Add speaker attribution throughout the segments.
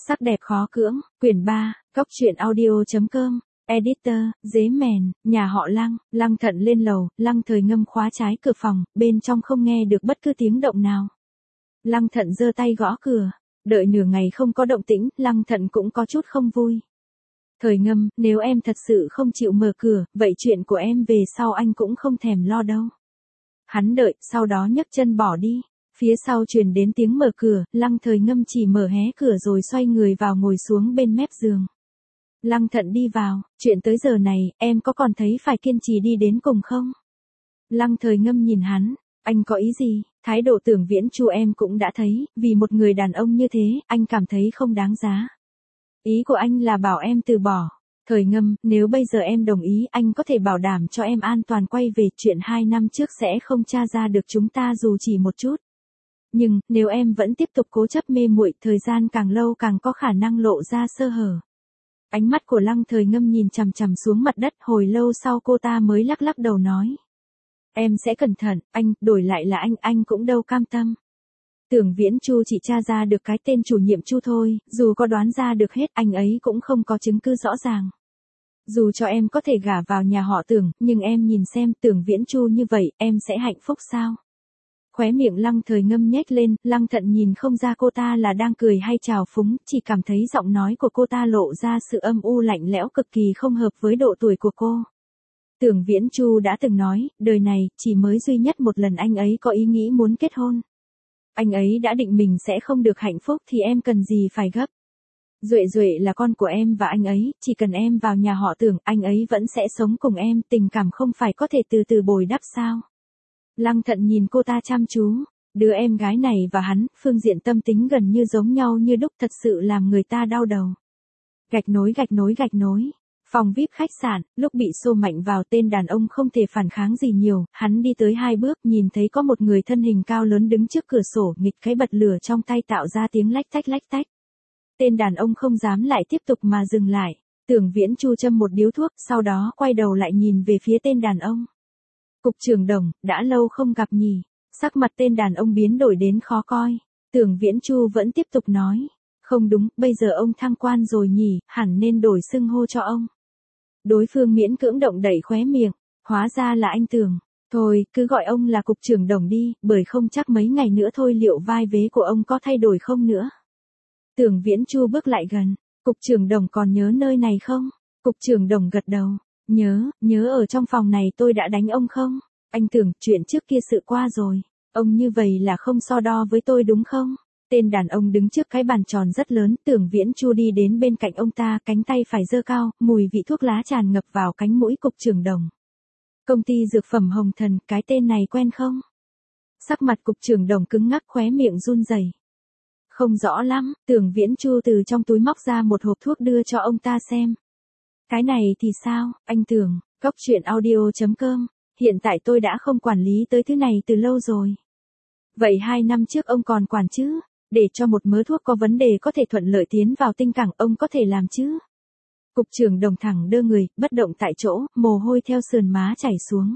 Speaker 1: Sắc đẹp khó cưỡng, quyển 3, Cóc truyện audio.com, editor, Dế Mèn, nhà họ Lăng. Lăng Thận lên lầu, Lăng Thời Ngâm khóa trái cửa phòng, bên trong không nghe được bất cứ tiếng động nào. Lăng Thận giơ tay gõ cửa, đợi nửa ngày không có động tĩnh, Lăng Thận cũng có chút không vui. Thời Ngâm, nếu em thật sự không chịu mở cửa, vậy chuyện của em về sau anh cũng không thèm lo đâu. Hắn đợi, sau đó nhấc chân bỏ đi. Phía sau truyền đến tiếng mở cửa, Lăng Thời Ngâm chỉ mở hé cửa rồi xoay người vào ngồi xuống bên mép giường. Lăng Thận đi vào, chuyện tới giờ này, em có còn thấy phải kiên trì đi đến cùng không? Lăng Thời Ngâm nhìn hắn, anh có ý gì? Thái độ Tưởng Viễn Chu em cũng đã thấy, vì một người đàn ông như thế, anh cảm thấy không đáng giá. Ý của anh là bảo em từ bỏ. Thời Ngâm, nếu bây giờ em đồng ý, anh có thể bảo đảm cho em an toàn quay về, chuyện 2 năm trước sẽ không tra ra được chúng ta dù chỉ một chút. Nhưng, nếu em vẫn tiếp tục cố chấp mê muội, thời gian càng lâu càng có khả năng lộ ra sơ hở. Ánh mắt của Lăng Thời Ngâm nhìn chằm chằm xuống mặt đất, hồi lâu sau cô ta mới lắc lắc đầu nói. Em sẽ cẩn thận, anh, đổi lại là anh cũng đâu cam tâm. Tưởng Viễn Chu chỉ tra ra được cái tên chủ nhiệm Chu thôi, dù có đoán ra được hết, anh ấy cũng không có chứng cứ rõ ràng. Dù cho em có thể gả vào nhà họ Tưởng, nhưng em nhìn xem Tưởng Viễn Chu như vậy, em sẽ hạnh phúc sao? Khóe miệng Lăng Thời Ngâm nhếch lên, Lăng Thận nhìn không ra cô ta là đang cười hay trào phúng, chỉ cảm thấy giọng nói của cô ta lộ ra sự âm u lạnh lẽo cực kỳ không hợp với độ tuổi của cô. Tưởng Viễn Chu đã từng nói, đời này, chỉ mới duy nhất một lần anh ấy có ý nghĩ muốn kết hôn. Anh ấy đã định mình sẽ không được hạnh phúc thì em cần gì phải gấp. Duệ Duệ là con của em và anh ấy, chỉ cần em vào nhà họ Tưởng, anh ấy vẫn sẽ sống cùng em, tình cảm không phải có thể từ từ bồi đắp sao? Lăng Thận nhìn cô ta chăm chú, đứa em gái này và hắn, phương diện tâm tính gần như giống nhau như đúc, thật sự làm người ta đau đầu. Gạch nối. Phòng VIP khách sạn, lúc bị xô mạnh vào, tên đàn ông không thể phản kháng gì nhiều, hắn đi tới 2 bước, nhìn thấy có một người thân hình cao lớn đứng trước cửa sổ, nghịch cái bật lửa trong tay tạo ra tiếng lách tách. Tên đàn ông không dám lại tiếp tục mà dừng lại. Tưởng Viễn Chu châm một điếu thuốc, sau đó quay đầu lại nhìn về phía tên đàn ông. Cục trưởng Đồng, đã lâu không gặp nhỉ? Sắc mặt tên đàn ông biến đổi đến khó coi. Tưởng Viễn Chu vẫn tiếp tục nói. Không đúng, bây giờ ông thăng quan rồi nhỉ, hẳn nên đổi xưng hô cho ông. Đối phương miễn cưỡng động đẩy khóe miệng. Hóa ra là anh Tưởng. Thôi, cứ gọi ông là Cục trưởng Đồng đi, bởi không chắc mấy ngày nữa thôi liệu vai vế của ông có thay đổi không nữa. Tưởng Viễn Chu bước lại gần. Cục trưởng Đồng còn nhớ nơi này không? Cục trưởng Đồng gật đầu. Nhớ ở trong phòng này tôi đã đánh ông không? Anh Tưởng, chuyện trước kia sự qua rồi. Ông như vậy là không so đo với tôi đúng không? Tên đàn ông đứng trước cái bàn tròn rất lớn, Tưởng Viễn Chu đi đến bên cạnh ông ta, cánh tay phải giơ cao, mùi vị thuốc lá tràn ngập vào cánh mũi. Cục trưởng Đồng. Công ty dược phẩm Hồng Thần, cái tên này quen không? Sắc mặt Cục trưởng Đồng cứng ngắc, khóe miệng run rẩy. Không rõ lắm, Tưởng Viễn Chu từ trong túi móc ra một hộp thuốc đưa cho ông ta xem. Cái này thì sao, anh Tưởng? Cóc truyện audio.com, hiện tại tôi đã không quản lý tới thứ này từ lâu rồi. Vậy 2 năm trước ông còn quản chứ? Để cho một mớ thuốc có vấn đề có thể thuận lợi tiến vào tinh cảng, ông có thể làm chứ? Cục trưởng Đồng thẳng đơ người, bất động tại chỗ, mồ hôi theo sườn má chảy xuống.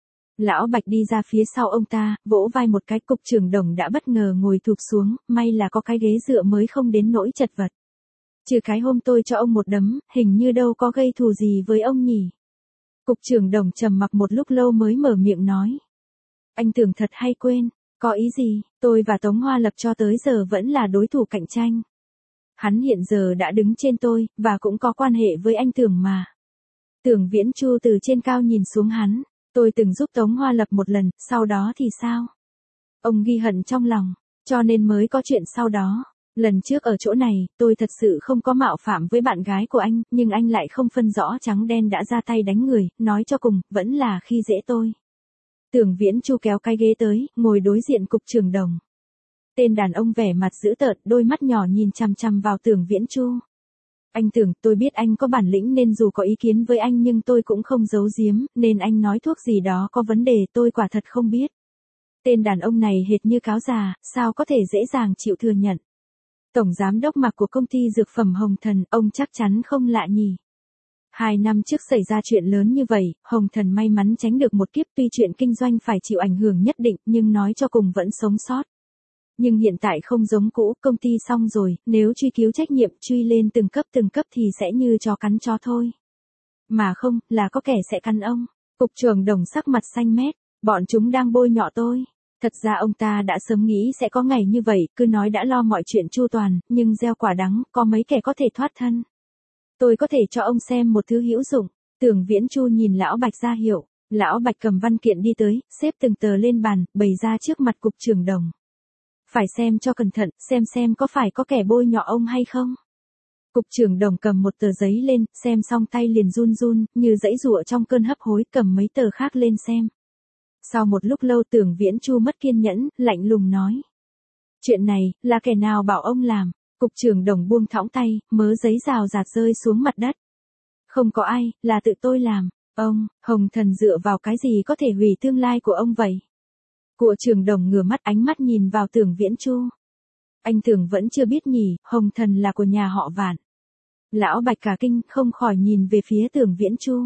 Speaker 1: Lão Bạch đi ra phía sau ông ta, vỗ vai một cái. Cục trưởng Đồng đã bất ngờ ngồi thụp xuống, may là có cái ghế dựa mới không đến nỗi chật vật. Trừ cái hôm tôi cho ông một đấm, hình như đâu có gây thù gì với ông nhỉ? Cục trưởng Đồng trầm mặc một lúc lâu mới mở miệng nói. Anh Tưởng thật hay quên, có ý gì? Tôi và Tống Hoa Lập cho tới giờ vẫn là đối thủ cạnh tranh. Hắn hiện giờ đã đứng trên tôi, và cũng có quan hệ với anh Tưởng mà. Tưởng Viễn Chu từ trên cao nhìn xuống hắn. Tôi từng giúp Tống Hoa Lập một lần, sau đó thì sao? Ông ghi hận trong lòng, cho nên mới có chuyện sau đó. Lần trước ở chỗ này, tôi thật sự không có mạo phạm với bạn gái của anh, nhưng anh lại không phân rõ trắng đen đã ra tay đánh người, nói cho cùng, vẫn là khi dễ tôi. Tưởng Viễn Chu kéo cái ghế tới, ngồi đối diện Cục trưởng Đồng. Tên đàn ông vẻ mặt dữ tợn, đôi mắt nhỏ nhìn chằm chằm vào Tưởng Viễn Chu. Anh Tưởng, tôi biết anh có bản lĩnh nên dù có ý kiến với anh nhưng tôi cũng không giấu giếm, nên anh nói thuốc gì đó có vấn đề tôi quả thật không biết. Tên đàn ông này hệt như cáo già, sao có thể dễ dàng chịu thừa nhận. Tổng giám đốc Mạc của công ty dược phẩm Hồng Thần, ông chắc chắn không lạ nhỉ. 2 năm trước xảy ra chuyện lớn như vậy, Hồng Thần may mắn tránh được một kiếp, tuy chuyện kinh doanh phải chịu ảnh hưởng nhất định nhưng nói cho cùng vẫn sống sót. Nhưng hiện tại không giống cũ, công ty xong rồi, nếu truy cứu trách nhiệm truy lên từng cấp thì sẽ như chó cắn chó thôi. Mà không, là có kẻ sẽ cắn ông. Cục trưởng Đồng sắc mặt xanh mét, bọn chúng đang bôi nhọ tôi. Thật ra ông ta đã sớm nghĩ sẽ có ngày như vậy, cứ nói đã lo mọi chuyện chu toàn, nhưng gieo quả đắng, có mấy kẻ có thể thoát thân. Tôi có thể cho ông xem một thứ hữu dụng. Tưởng Viễn Chu nhìn Lão Bạch ra hiệu, Lão Bạch cầm văn kiện đi tới, xếp từng tờ lên bàn, bày ra trước mặt cục trưởng Đồng. Phải xem cho cẩn thận, xem có phải có kẻ bôi nhọ ông hay không. Cục trưởng Đồng cầm một tờ giấy lên, xem xong tay liền run run, như giãy giụa trong cơn hấp hối, cầm mấy tờ khác lên xem. Sau một lúc lâu Tưởng Viễn Chu mất kiên nhẫn, lạnh lùng nói. Chuyện này, là kẻ nào bảo ông làm? Cục trưởng Đồng buông thõng tay, mớ giấy rào rạt rơi xuống mặt đất. Không có ai, là tự tôi làm. Ông, Hồng Thần dựa vào cái gì có thể hủy tương lai của ông vậy? Cục trưởng Đồng ngửa mắt ánh mắt nhìn vào Tưởng Viễn Chu. Anh Tưởng vẫn chưa biết nhỉ, Hồng Thần là của nhà họ Vạn. Lão Bạch cả kinh, không khỏi nhìn về phía Tưởng Viễn Chu.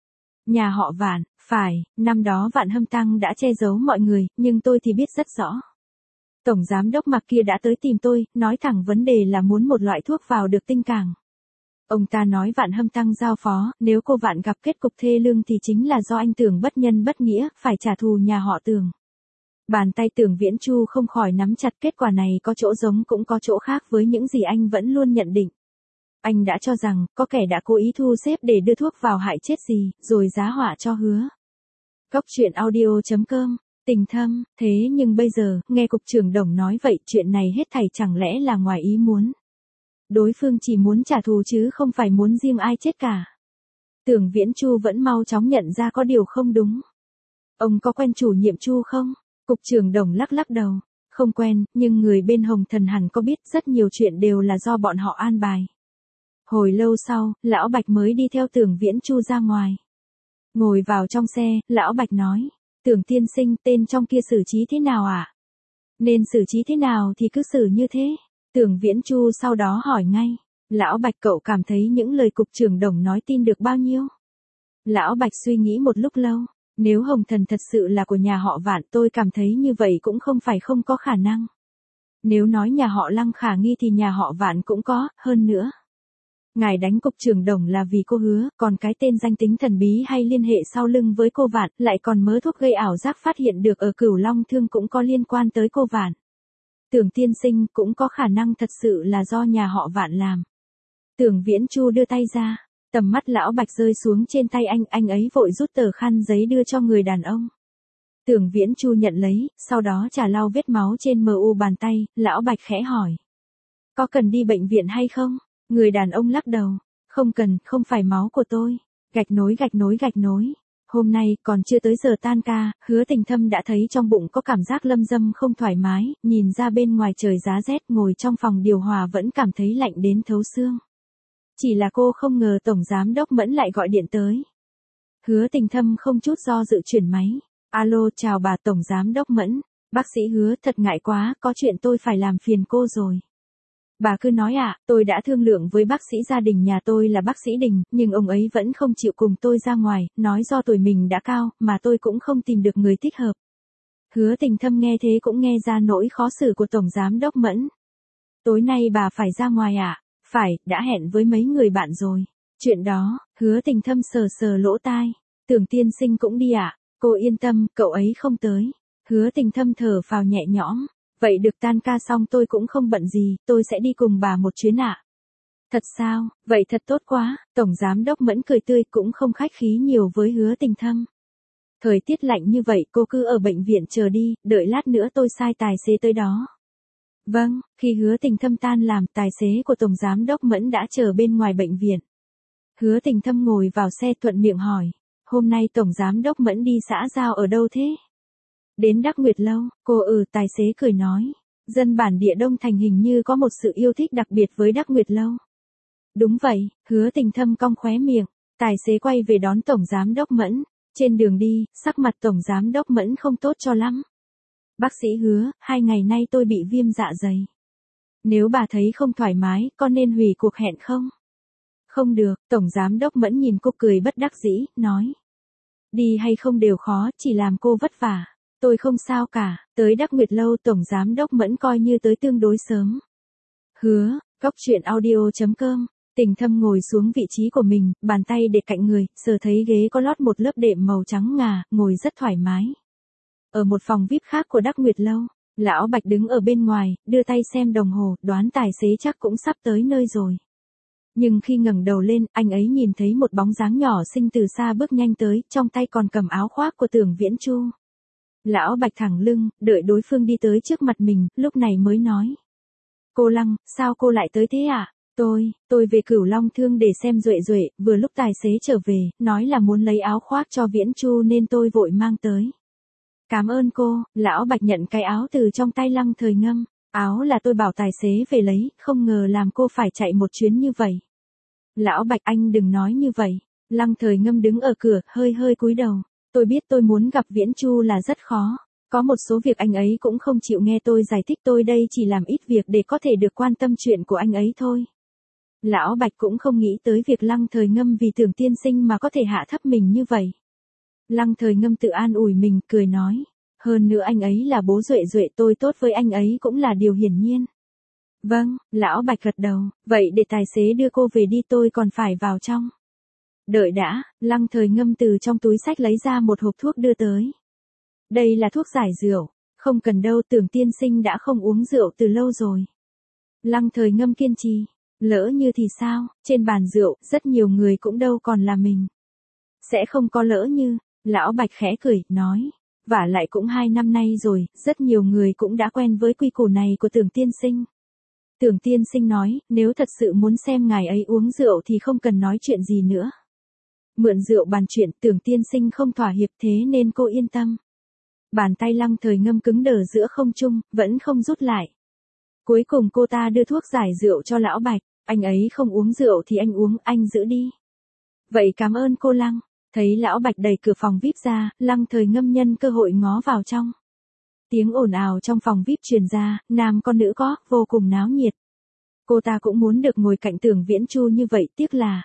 Speaker 1: Nhà họ Vạn, phải, năm đó Vạn Hâm Tăng đã che giấu mọi người, nhưng tôi thì biết rất rõ. Tổng giám đốc Mạc kia đã tới tìm tôi, nói thẳng vấn đề là muốn một loại thuốc vào được tinh cảng. Ông ta nói Vạn Hâm Tăng giao phó, nếu cô Vạn gặp kết cục thê lương thì chính là do anh Tưởng bất nhân bất nghĩa, phải trả thù nhà họ Tưởng. Bàn tay Tưởng Viễn Chu không khỏi nắm chặt, kết quả này có chỗ giống cũng có chỗ khác với những gì anh vẫn luôn nhận định. Anh đã cho rằng, có kẻ đã cố ý thu xếp để đưa thuốc vào hại chết gì, rồi giá họa cho Hứa. Cốc truyện audio.com, tình thâm, thế nhưng bây giờ, nghe cục trưởng Đồng nói vậy, chuyện này hết thảy chẳng lẽ là ngoài ý muốn. Đối phương chỉ muốn trả thù chứ không phải muốn riêng ai chết cả. Tưởng Viễn Chu vẫn mau chóng nhận ra có điều không đúng. Ông có quen chủ nhiệm Chu không? Cục trưởng Đồng lắc lắc đầu. Không quen, nhưng người bên Hồng Thần hẳn có biết, rất nhiều chuyện đều là do bọn họ an bài. Hồi lâu sau, Lão Bạch mới đi theo Tưởng Viễn Chu ra ngoài. Ngồi vào trong xe, Lão Bạch nói. Tưởng tiên sinh, tên trong kia xử trí thế nào ạ? Nên xử trí thế nào thì cứ xử như thế. Tưởng Viễn Chu sau đó hỏi ngay. Lão Bạch, cậu cảm thấy những lời cục trưởng Đồng nói tin được bao nhiêu? Lão Bạch suy nghĩ một lúc lâu. Nếu Hồng Thần thật sự là của nhà họ Vạn, tôi cảm thấy như vậy cũng không phải không có khả năng. Nếu nói nhà họ Lăng khả nghi thì nhà họ Vạn cũng có, hơn nữa. Ngài đánh cục trưởng Đồng là vì cô Hứa, còn cái tên danh tính thần bí hay liên hệ sau lưng với cô Vạn, lại còn mớ thuốc gây ảo giác phát hiện được ở Cửu Long Thương cũng có liên quan tới cô Vạn. Tưởng tiên sinh cũng có khả năng thật sự là do nhà họ Vạn làm. Tưởng Viễn Chu đưa tay ra, tầm mắt Lão Bạch rơi xuống trên tay anh ấy vội rút tờ khăn giấy đưa cho người đàn ông. Tưởng Viễn Chu nhận lấy, sau đó chà lau vết máu trên mu bàn tay, Lão Bạch khẽ hỏi. Có cần đi bệnh viện hay không? Người đàn ông lắc đầu. Không cần, không phải máu của tôi. Gạch nối. Hôm nay, còn chưa tới giờ tan ca, Hứa Tình Thâm đã thấy trong bụng có cảm giác lâm dâm không thoải mái, nhìn ra bên ngoài trời giá rét, ngồi trong phòng điều hòa vẫn cảm thấy lạnh đến thấu xương. Chỉ là cô không ngờ Tổng Giám Đốc Mẫn lại gọi điện tới. Hứa Tình Thâm không chút do dự chuyển máy. Alo, chào bà Tổng Giám Đốc Mẫn. Bác sĩ Hứa, thật ngại quá, có chuyện tôi phải làm phiền cô rồi. Bà cứ nói ạ, tôi đã thương lượng với bác sĩ gia đình nhà tôi là bác sĩ Đình, nhưng ông ấy vẫn không chịu cùng tôi ra ngoài, nói do tuổi mình đã cao, mà tôi cũng không tìm được người thích hợp. Hứa Tình Thâm nghe thế cũng nghe ra nỗi khó xử của Tổng Giám Đốc Mẫn. Tối nay bà phải ra ngoài ạ? Phải, đã hẹn với mấy người bạn rồi. Chuyện đó, Hứa Tình Thâm sờ sờ lỗ tai. Tưởng tiên sinh cũng đi ạ? Cô yên tâm, cậu ấy không tới. Hứa Tình Thâm thở phào nhẹ nhõm. Vậy được, tan ca xong tôi cũng không bận gì, tôi sẽ đi cùng bà một chuyến ạ. Thật sao, vậy thật tốt quá, Tổng Giám Đốc Mẫn cười tươi cũng không khách khí nhiều với Hứa Tình Thâm. Thời tiết lạnh như vậy cô cứ ở bệnh viện chờ đi, đợi lát nữa tôi sai tài xế tới đó. Vâng, khi Hứa Tình Thâm tan làm, tài xế của Tổng Giám Đốc Mẫn đã chờ bên ngoài bệnh viện. Hứa Tình Thâm ngồi vào xe thuận miệng hỏi, hôm nay Tổng Giám Đốc Mẫn đi xã giao ở đâu thế? Đến Đắc Nguyệt Lâu, tài xế cười nói. Dân bản địa Đông Thành hình như có một sự yêu thích đặc biệt với Đắc Nguyệt Lâu. Đúng vậy, Hứa Tình Thâm cong khóe miệng. Tài xế quay về đón Tổng Giám Đốc Mẫn. Trên đường đi, sắc mặt Tổng Giám Đốc Mẫn không tốt cho lắm. Bác sĩ Hứa, 2 ngày nay tôi bị viêm dạ dày. Nếu bà thấy không thoải mái, có nên hủy cuộc hẹn không? Không được, Tổng Giám Đốc Mẫn nhìn cô cười bất đắc dĩ, nói. Đi hay không đều khó, chỉ làm cô vất vả. Tôi không sao cả, tới Đắc Nguyệt Lâu Tổng Giám Đốc Mẫn coi như tới tương đối sớm. Hứa, Cóc truyện audio.com. Tình Thâm ngồi xuống vị trí của mình, bàn tay để cạnh người, sờ thấy ghế có lót một lớp đệm màu trắng ngà, ngồi rất thoải mái. Ở một phòng VIP khác của Đắc Nguyệt Lâu, Lão Bạch đứng ở bên ngoài, đưa tay xem đồng hồ, đoán tài xế chắc cũng sắp tới nơi rồi. Nhưng khi ngẩng đầu lên, anh ấy nhìn thấy một bóng dáng nhỏ xinh từ xa bước nhanh tới, trong tay còn cầm áo khoác của Tưởng Viễn Chu. Lão Bạch thẳng lưng, đợi đối phương đi tới trước mặt mình, lúc này mới nói. Cô Lăng, sao cô lại tới thế ạ? Tôi về Cửu Long Thương để xem Duệ Duệ, vừa lúc tài xế trở về, nói là muốn lấy áo khoác cho Viễn Chu nên tôi vội mang tới. Cảm ơn cô, Lão Bạch nhận cái áo từ trong tay Lăng Thời Ngâm. Áo là tôi bảo tài xế về lấy, không ngờ làm cô phải chạy một chuyến như vậy. Lão Bạch anh đừng nói như vậy. Lăng Thời Ngâm đứng ở cửa, hơi cúi đầu. Tôi biết tôi muốn gặp Viễn Chu là rất khó. Có một số việc anh ấy cũng không chịu nghe tôi giải thích, tôi đây chỉ làm ít việc để có thể được quan tâm chuyện của anh ấy thôi. Lão Bạch cũng không nghĩ tới việc Lăng Thời Ngâm vì Tưởng tiên sinh mà có thể hạ thấp mình như vậy. Lăng Thời Ngâm tự an ủi mình, cười nói. Hơn nữa anh ấy là bố Duệ Duệ, tôi tốt với anh ấy cũng là điều hiển nhiên. Vâng, Lão Bạch gật đầu, vậy để tài xế đưa cô về đi, tôi còn phải vào trong. Đợi đã, Lăng Thời Ngâm từ trong túi xách lấy ra một hộp thuốc đưa tới. Đây là thuốc giải rượu, không cần đâu, Tưởng tiên sinh đã không uống rượu từ lâu rồi. Lăng Thời Ngâm kiên trì, lỡ như thì sao, trên bàn rượu, rất nhiều người cũng đâu còn là mình. Sẽ không có lỡ như, Lão Bạch khẽ cười, nói. Vả lại cũng 2 năm nay rồi, rất nhiều người cũng đã quen với quy củ này của Tưởng tiên sinh. Tưởng tiên sinh nói, nếu thật sự muốn xem ngài ấy uống rượu thì không cần nói chuyện gì nữa. Mượn rượu bàn chuyện, Tưởng tiên sinh không thỏa hiệp, thế nên cô yên tâm. Bàn tay Lăng Thời Ngâm cứng đờ giữa không trung, vẫn không rút lại. Cuối cùng cô ta đưa thuốc giải rượu cho Lão Bạch, anh ấy không uống rượu thì anh uống, anh giữ đi. Vậy cảm ơn cô Lăng. Thấy Lão Bạch đẩy cửa phòng VIP ra, Lăng Thời Ngâm nhân cơ hội ngó vào trong. Tiếng ồn ào trong phòng VIP truyền ra, nam con nữ có, vô cùng náo nhiệt. Cô ta cũng muốn được ngồi cạnh Tưởng Viễn Chu như vậy, tiếc là.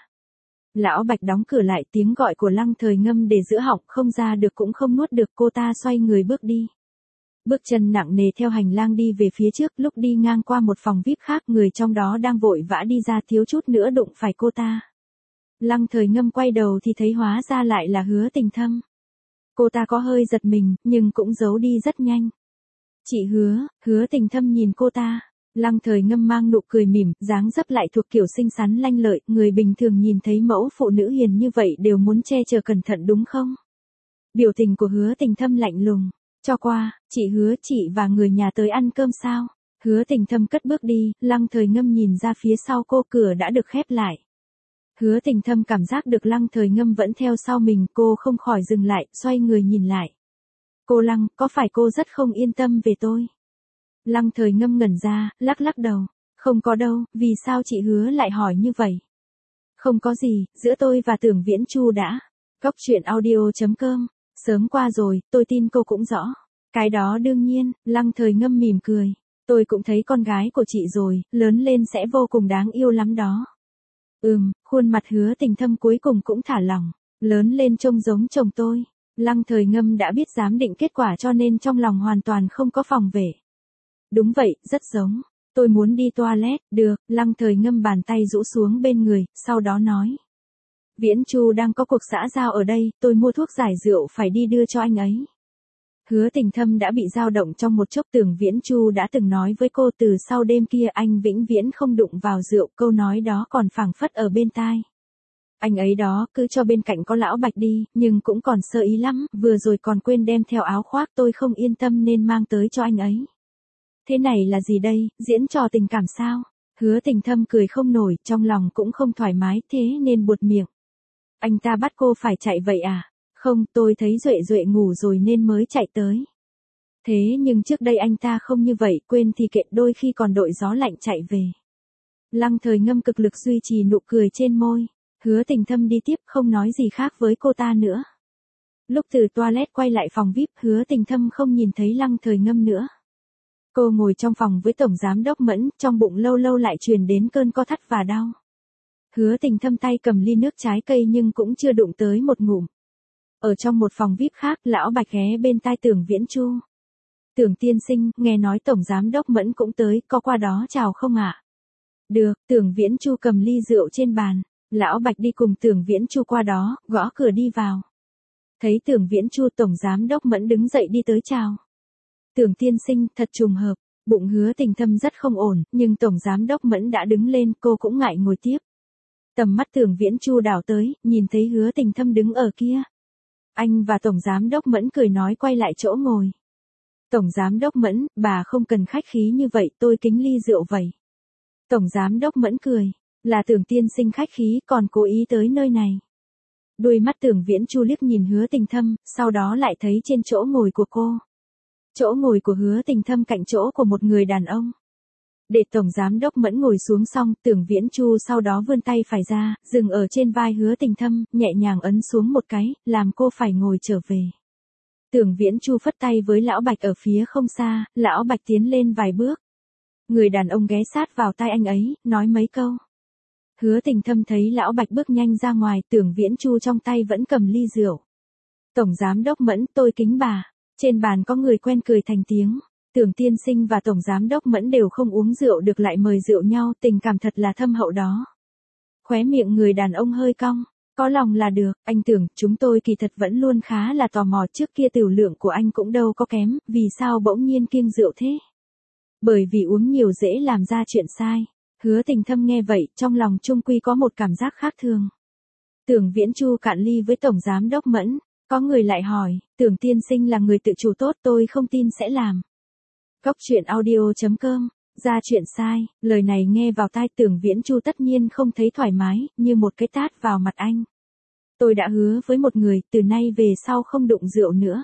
Speaker 1: Lão Bạch đóng cửa lại, tiếng gọi của Lăng Thời Ngâm để giữa họng, không ra được cũng không nuốt được, cô ta xoay người bước đi. Bước chân nặng nề theo hành lang đi về phía trước, lúc đi ngang qua một phòng VIP khác, người trong đó đang vội vã đi ra, thiếu chút nữa đụng phải cô ta. Lăng Thời Ngâm quay đầu thì thấy hóa ra lại là Hứa Tình Thâm. Cô ta có hơi giật mình, nhưng cũng giấu đi rất nhanh. Chị Hứa Tình Thâm nhìn cô ta. Lăng Thời Ngâm mang nụ cười mỉm, dáng dấp lại thuộc kiểu xinh xắn lanh lợi, người bình thường nhìn thấy mẫu phụ nữ hiền như vậy đều muốn che chở cẩn thận đúng không? Biểu tình của Hứa Tình Thâm lạnh lùng. Cho qua, chị Hứa, chị và người nhà tới ăn cơm sao? Hứa Tình Thâm cất bước đi, Lăng Thời Ngâm nhìn ra phía sau cô, cửa đã được khép lại. Hứa Tình Thâm cảm giác được Lăng Thời Ngâm vẫn theo sau mình, cô không khỏi dừng lại, xoay người nhìn lại. Cô Lăng, có phải cô rất không yên tâm về tôi? Lăng Thời Ngâm ngẩn ra, lắc đầu. Không có đâu, vì sao chị Hứa lại hỏi như vậy? Không có gì, giữa tôi và Tưởng Viễn Chu đã. Cóc truyện audio.com. Sớm qua rồi, tôi tin cô cũng rõ. Cái đó đương nhiên, Lăng Thời Ngâm mỉm cười. Tôi cũng thấy con gái của chị rồi, lớn lên sẽ vô cùng đáng yêu lắm đó. Khuôn mặt Hứa Tình Thâm cuối cùng cũng thả lỏng. Lớn lên trông giống chồng tôi. Lăng Thời Ngâm đã biết giám định kết quả cho nên trong lòng hoàn toàn không có phòng vệ. Đúng vậy, rất giống. Tôi muốn đi toilet, được, Lăng Thời Ngâm bàn tay rũ xuống bên người, sau đó nói. Viễn Chu đang có cuộc xã giao ở đây, tôi mua thuốc giải rượu phải đi đưa cho anh ấy. Hứa Tình Thâm đã bị dao động trong một chốc, Tưởng Viễn Chu đã từng nói với cô từ sau đêm kia anh vĩnh viễn không đụng vào rượu, câu nói đó còn phảng phất ở bên tai. Anh ấy đó, cứ cho bên cạnh có Lão Bạch đi, nhưng cũng còn sơ ý lắm, vừa rồi còn quên đem theo áo khoác, tôi không yên tâm nên mang tới cho anh ấy. Thế này là gì đây, diễn trò tình cảm sao? Hứa Tình Thâm cười không nổi, trong lòng cũng không thoải mái, thế nên buột miệng. Anh ta bắt cô phải chạy vậy à? Không, tôi thấy Duệ Duệ ngủ rồi nên mới chạy tới. Thế nhưng trước đây anh ta không như vậy, quên thì kệ, đôi khi còn đội gió lạnh chạy về. Lăng Thời Ngâm cực lực duy trì nụ cười trên môi. Hứa Tình Thâm đi tiếp, không nói gì khác với cô ta nữa. Lúc từ toilet quay lại phòng VIP, Hứa Tình Thâm không nhìn thấy Lăng Thời Ngâm nữa. Cô ngồi trong phòng với Tổng Giám Đốc Mẫn, trong bụng lâu lâu lại truyền đến cơn co thắt và đau. Hứa Tình Thâm tay cầm ly nước trái cây nhưng cũng chưa đụng tới một ngụm. Ở trong một phòng VIP khác, Lão Bạch ghé bên tai Tưởng Viễn Chu. Tưởng tiên sinh, nghe nói Tổng Giám Đốc Mẫn cũng tới, có qua đó chào không ạ? Được, Tưởng Viễn Chu cầm ly rượu trên bàn. Lão Bạch đi cùng Tưởng Viễn Chu qua đó, gõ cửa đi vào. Thấy Tưởng Viễn Chu, Tổng Giám Đốc Mẫn đứng dậy đi tới chào. Tưởng tiên sinh, thật trùng hợp, bụng Hứa Tình Thâm rất không ổn, nhưng Tổng Giám Đốc Mẫn đã đứng lên, cô cũng ngại ngồi tiếp. Tầm mắt Tưởng Viễn Chu đảo tới, nhìn thấy Hứa Tình Thâm đứng ở kia. Anh và Tổng Giám Đốc Mẫn cười nói quay lại chỗ ngồi. Tổng Giám Đốc Mẫn, bà không cần khách khí như vậy, tôi kính ly rượu vậy. Tổng Giám Đốc Mẫn cười, là Tưởng tiên sinh khách khí còn cố ý tới nơi này. Đôi mắt Tưởng Viễn Chu liếc nhìn Hứa Tình Thâm, sau đó lại thấy trên chỗ ngồi của cô. Chỗ ngồi của Hứa Tình Thâm cạnh chỗ của một người đàn ông. Để Tổng Giám Đốc Mẫn ngồi xuống xong, Tưởng Viễn Chu sau đó vươn tay phải ra, dừng ở trên vai Hứa Tình Thâm, nhẹ nhàng ấn xuống một cái, làm cô phải ngồi trở về. Tưởng Viễn Chu phất tay với Lão Bạch ở phía không xa, Lão Bạch tiến lên vài bước. Người đàn ông ghé sát vào tai anh ấy, nói mấy câu. Hứa Tình Thâm thấy Lão Bạch bước nhanh ra ngoài, Tưởng Viễn Chu trong tay vẫn cầm ly rượu. Tổng Giám Đốc Mẫn, tôi kính bà. Trên bàn có người quen cười thành tiếng. Tưởng tiên sinh và Tổng Giám Đốc Mẫn đều không uống rượu được lại mời rượu nhau, tình cảm thật là thâm hậu đó. Khóe miệng người đàn ông hơi cong. Có lòng là được, anh Tưởng, chúng tôi kỳ thật vẫn luôn khá là tò mò, trước kia tiểu lượng của anh cũng đâu có kém, vì sao bỗng nhiên kiêng rượu thế? Bởi vì uống nhiều dễ làm ra chuyện sai. Hứa Tình Thâm nghe vậy, trong lòng trung quy có một cảm giác khác thường. Tưởng Viễn Chu cạn ly với Tổng Giám Đốc Mẫn, có người lại hỏi, Tưởng tiên sinh là người tự chủ tốt, tôi không tin sẽ làm. Cóc truyện audio.com, ra chuyện sai, lời này nghe vào tai Tưởng Viễn Chu tất nhiên không thấy thoải mái, như một cái tát vào mặt anh. Tôi đã hứa với một người, từ nay về sau không đụng rượu nữa.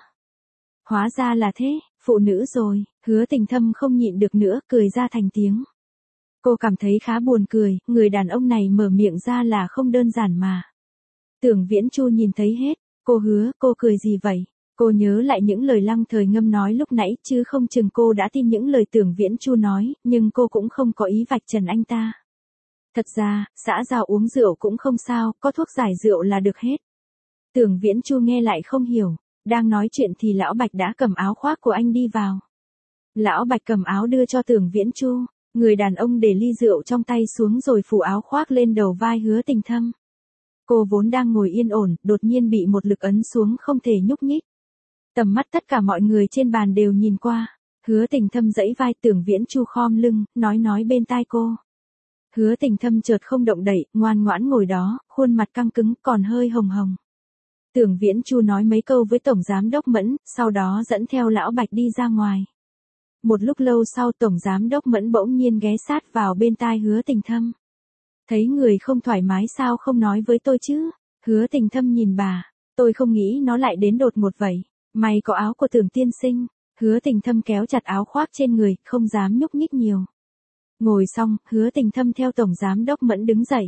Speaker 1: Hóa ra là thế, phụ nữ rồi, Hứa Tình Thâm không nhịn được nữa, cười ra thành tiếng. Cô cảm thấy khá buồn cười, người đàn ông này mở miệng ra là không đơn giản mà. Tưởng Viễn Chu nhìn thấy hết, cô Hứa, cô cười gì vậy? Cô nhớ lại những lời Lăng Thời Ngâm nói lúc nãy, chứ không chừng cô đã tin những lời Tưởng Viễn Chu nói, nhưng cô cũng không có ý vạch trần anh ta. Thật ra, xã giao uống rượu cũng không sao, có thuốc giải rượu là được hết. Tưởng Viễn Chu nghe lại không hiểu, đang nói chuyện thì Lão Bạch đã cầm áo khoác của anh đi vào. Lão Bạch cầm áo đưa cho Tưởng Viễn Chu, người đàn ông để ly rượu trong tay xuống rồi phủ áo khoác lên đầu vai Hứa Tình Thâm. Cô vốn đang ngồi yên ổn, đột nhiên bị một lực ấn xuống không thể nhúc nhích. Tầm mắt tất cả mọi người trên bàn đều nhìn qua. Hứa Tình Thâm giãy vai, Tưởng Viễn Chu khom lưng, nói bên tai cô. Hứa Tình Thâm chợt không động đậy, ngoan ngoãn ngồi đó, khuôn mặt căng cứng, còn hơi hồng hồng. Tưởng Viễn Chu nói mấy câu với Tổng Giám Đốc Mẫn, sau đó dẫn theo Lão Bạch đi ra ngoài. Một lúc lâu sau, Tổng Giám Đốc Mẫn bỗng nhiên ghé sát vào bên tai Hứa Tình Thâm. Thấy người không thoải mái sao không nói với tôi chứ? Hứa Tình Thâm nhìn bà, tôi không nghĩ nó lại đến đột ngột vậy. May có áo của Tưởng tiên sinh. Hứa Tình Thâm kéo chặt áo khoác trên người, không dám nhúc nhích nhiều. Ngồi xong, Hứa Tình Thâm theo Tổng Giám Đốc Mẫn đứng dậy.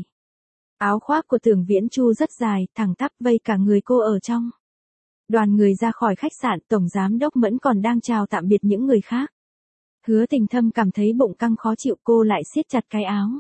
Speaker 1: Áo khoác của Tưởng Viễn Chu rất dài, thẳng tắp vây cả người cô ở trong. Đoàn người ra khỏi khách sạn, Tổng Giám Đốc Mẫn còn đang chào tạm biệt những người khác. Hứa Tình Thâm cảm thấy bụng căng khó chịu, cô lại siết chặt cái áo.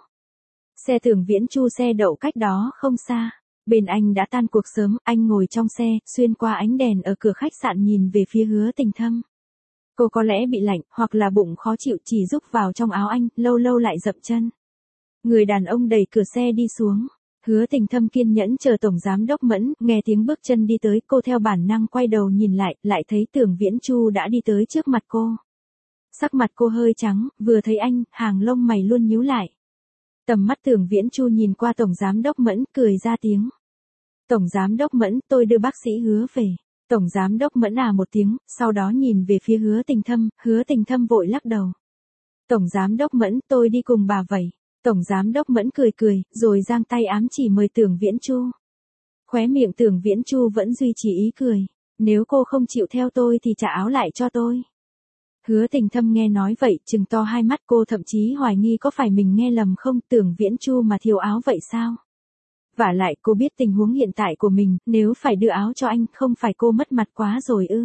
Speaker 1: Xe Tưởng Viễn Chu xe đậu cách đó không xa. Bên anh đã tan cuộc sớm, anh ngồi trong xe, xuyên qua ánh đèn ở cửa khách sạn nhìn về phía Hứa Tình Thâm. Cô có lẽ bị lạnh, hoặc là bụng khó chịu chỉ rúc vào trong áo anh, lâu lâu lại dậm chân. Người đàn ông đẩy cửa xe đi xuống. Hứa Tình Thâm kiên nhẫn chờ Tổng Giám Đốc Mẫn, nghe tiếng bước chân đi tới, cô theo bản năng quay đầu nhìn lại thấy Tưởng Viễn Chu đã đi tới trước mặt cô. Sắc mặt cô hơi trắng, vừa thấy anh, hàng lông mày luôn nhíu lại. Tầm mắt Tưởng Viễn Chu nhìn qua Tổng Giám Đốc Mẫn, cười ra tiếng. Tổng Giám Đốc Mẫn, tôi đưa bác sĩ Hứa về. Tổng Giám Đốc Mẫn một tiếng, sau đó nhìn về phía Hứa Tình Thâm, Hứa Tình Thâm vội lắc đầu. Tổng Giám Đốc Mẫn, tôi đi cùng bà vậy. Tổng Giám Đốc Mẫn cười, rồi giang tay ám chỉ mời Tưởng Viễn Chu. Khóe miệng Tưởng Viễn Chu vẫn duy trì ý cười. Nếu cô không chịu theo tôi thì trả áo lại cho tôi. Hứa Tình Thâm nghe nói vậy, trừng to hai mắt, cô thậm chí hoài nghi có phải mình nghe lầm không, Tưởng Viễn Chu mà thiếu áo vậy sao? Vả lại cô biết tình huống hiện tại của mình, nếu phải đưa áo cho anh, không phải cô mất mặt quá rồi ư?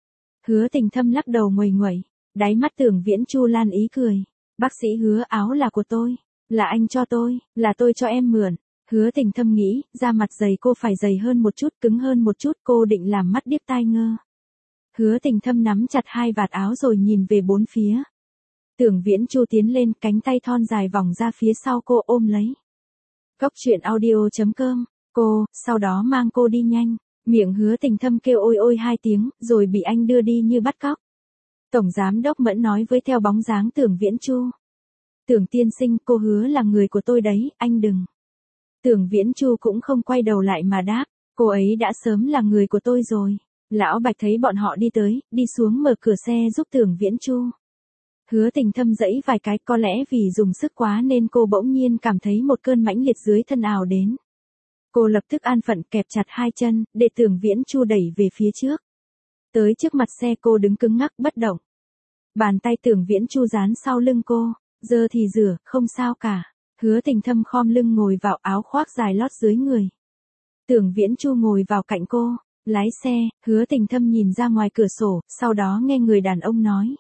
Speaker 1: Hứa Tình Thâm lắc đầu nguầy, đáy mắt Tưởng Viễn Chu lan ý cười. Bác sĩ Hứa, áo là của tôi, là anh cho tôi, là tôi cho em mượn. Hứa Tình Thâm nghĩ, da mặt dày cô phải dày hơn một chút, cứng hơn một chút, cô định làm mắt điếc tai ngơ. Hứa Tình Thâm nắm chặt hai vạt áo rồi nhìn về bốn phía. Tưởng Viễn Chu tiến lên, cánh tay thon dài vòng ra phía sau cô ôm lấy. Cốc truyện audio.com, cô, sau đó mang cô đi nhanh. Miệng Hứa Tình Thâm kêu ôi ôi hai tiếng, rồi bị anh đưa đi như bắt cóc. Tổng giám đốc Mẫn nói với theo bóng dáng Tưởng Viễn Chu. Tưởng tiên sinh, cô hứa là người của tôi đấy, anh đừng. Tưởng Viễn Chu cũng không quay đầu lại mà đáp, cô ấy đã sớm là người của tôi rồi. Lão Bạch thấy bọn họ đi tới, đi xuống mở cửa xe giúp Tưởng Viễn Chu. Hứa Tình Thâm giãy vài cái, có lẽ vì dùng sức quá nên cô bỗng nhiên cảm thấy một cơn mãnh liệt dưới thân ào đến. Cô lập tức an phận kẹp chặt hai chân, để Tưởng Viễn Chu đẩy về phía trước. Tới trước mặt xe cô đứng cứng ngắc bất động. Bàn tay Tưởng Viễn Chu dán sau lưng cô, giờ thì rửa, không sao cả. Hứa Tình Thâm khom lưng ngồi vào áo khoác dài lót dưới người. Tưởng Viễn Chu ngồi vào cạnh cô, lái xe. Hứa Tình Thâm nhìn ra ngoài cửa sổ, sau đó nghe người đàn ông nói.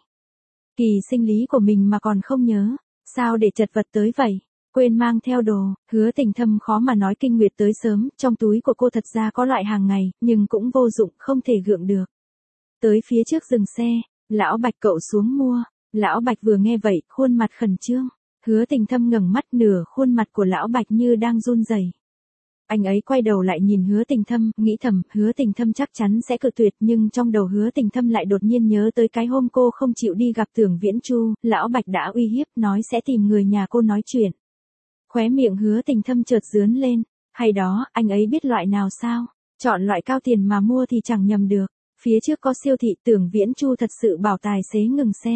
Speaker 1: Kỳ sinh lý của mình mà còn không nhớ, sao để chật vật tới vậy, quên mang theo đồ. Hứa Tình Thâm khó mà nói kinh nguyệt tới sớm, trong túi của cô thật ra có loại hàng ngày, nhưng cũng vô dụng, không thể gượng được. Tới phía trước dừng xe, Lão Bạch cậu xuống mua. Lão Bạch vừa nghe vậy, khuôn mặt khẩn trương. Hứa Tình Thâm ngẩng mắt, nửa khuôn mặt của Lão Bạch như đang run rẩy. Anh ấy quay đầu lại nhìn Hứa Tình Thâm, nghĩ thầm, Hứa Tình Thâm chắc chắn sẽ cự tuyệt, nhưng trong đầu Hứa Tình Thâm lại đột nhiên nhớ tới cái hôm cô không chịu đi gặp Tưởng Viễn Chu, Lão Bạch đã uy hiếp, nói sẽ tìm người nhà cô nói chuyện. Khóe miệng Hứa Tình Thâm chợt rướn lên, hay đó, anh ấy biết loại nào sao, chọn loại cao tiền mà mua thì chẳng nhầm được. Phía trước có siêu thị, Tưởng Viễn Chu thật sự bảo tài xế ngừng xe.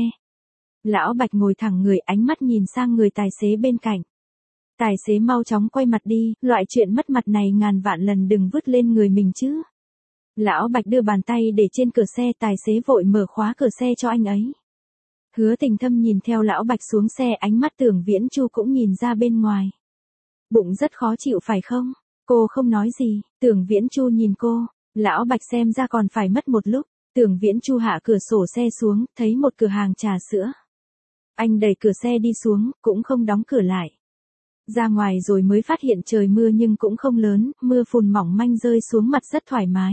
Speaker 1: Lão Bạch ngồi thẳng người, ánh mắt nhìn sang người tài xế bên cạnh. Tài xế mau chóng quay mặt đi, loại chuyện mất mặt này ngàn vạn lần đừng vứt lên người mình chứ. Lão Bạch đưa bàn tay để trên cửa xe, tài xế vội mở khóa cửa xe cho anh ấy. Hứa Tình Thâm nhìn theo Lão Bạch xuống xe, ánh mắt Tưởng Viễn Chu cũng nhìn ra bên ngoài. Bụng rất khó chịu phải không? Cô không nói gì, Tưởng Viễn Chu nhìn cô, Lão Bạch xem ra còn phải mất một lúc. Tưởng Viễn Chu hạ cửa sổ xe xuống, thấy một cửa hàng trà sữa. Anh đẩy cửa xe đi xuống, cũng không đóng cửa lại. Ra ngoài rồi mới phát hiện trời mưa nhưng cũng không lớn, mưa phùn mỏng manh rơi xuống mặt rất thoải mái.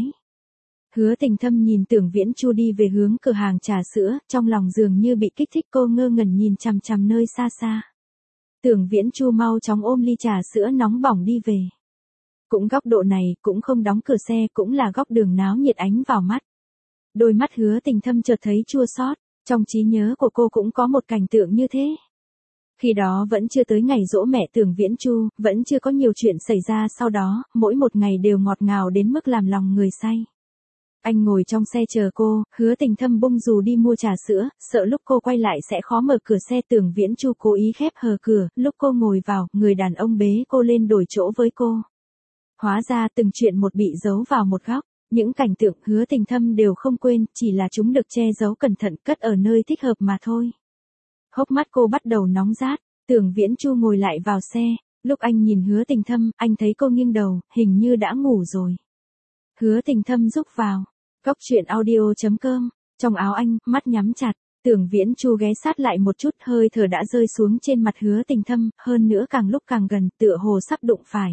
Speaker 1: Hứa Tình Thâm nhìn Tưởng Viễn Chu đi về hướng cửa hàng trà sữa, trong lòng dường như bị kích thích, cô ngơ ngẩn nhìn chằm chằm nơi xa xa. Tưởng Viễn Chu mau chóng ôm ly trà sữa nóng bỏng đi về. Cũng góc độ này, cũng không đóng cửa xe, cũng là góc đường náo nhiệt ánh vào mắt. Đôi mắt Hứa Tình Thâm chợt thấy chua xót, trong trí nhớ của cô cũng có một cảnh tượng như thế. Khi đó vẫn chưa tới ngày giỗ mẹ Tưởng Viễn Chu, vẫn chưa có nhiều chuyện xảy ra sau đó, mỗi một ngày đều ngọt ngào đến mức làm lòng người say. Anh ngồi trong xe chờ cô, Hứa Tình Thâm bung dù đi mua trà sữa, sợ lúc cô quay lại sẽ khó mở cửa xe. Tưởng Viễn Chu cố ý khép hờ cửa, lúc cô ngồi vào, người đàn ông bế cô lên đổi chỗ với cô. Hóa ra từng chuyện một bị giấu vào một góc, những cảnh tượng Hứa Tình Thâm đều không quên, chỉ là chúng được che giấu cẩn thận, cất ở nơi thích hợp mà thôi. Hốc mắt cô bắt đầu nóng rát, Tưởng Viễn Chu ngồi lại vào xe, lúc anh nhìn Hứa Tình Thâm, anh thấy cô nghiêng đầu, hình như đã ngủ rồi. Hứa Tình Thâm rúc vào, cốc truyện audio.com, trong áo anh, mắt nhắm chặt, Tưởng Viễn Chu ghé sát lại một chút, hơi thở đã rơi xuống trên mặt Hứa Tình Thâm, hơn nữa càng lúc càng gần, tựa hồ sắp đụng phải.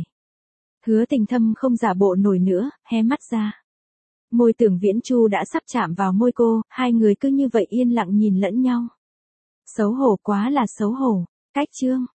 Speaker 1: Hứa Tình Thâm không giả bộ nổi nữa, hé mắt ra. Môi Tưởng Viễn Chu đã sắp chạm vào môi cô, hai người cứ như vậy yên lặng nhìn lẫn nhau. Xấu hổ quá là xấu hổ, cách chương.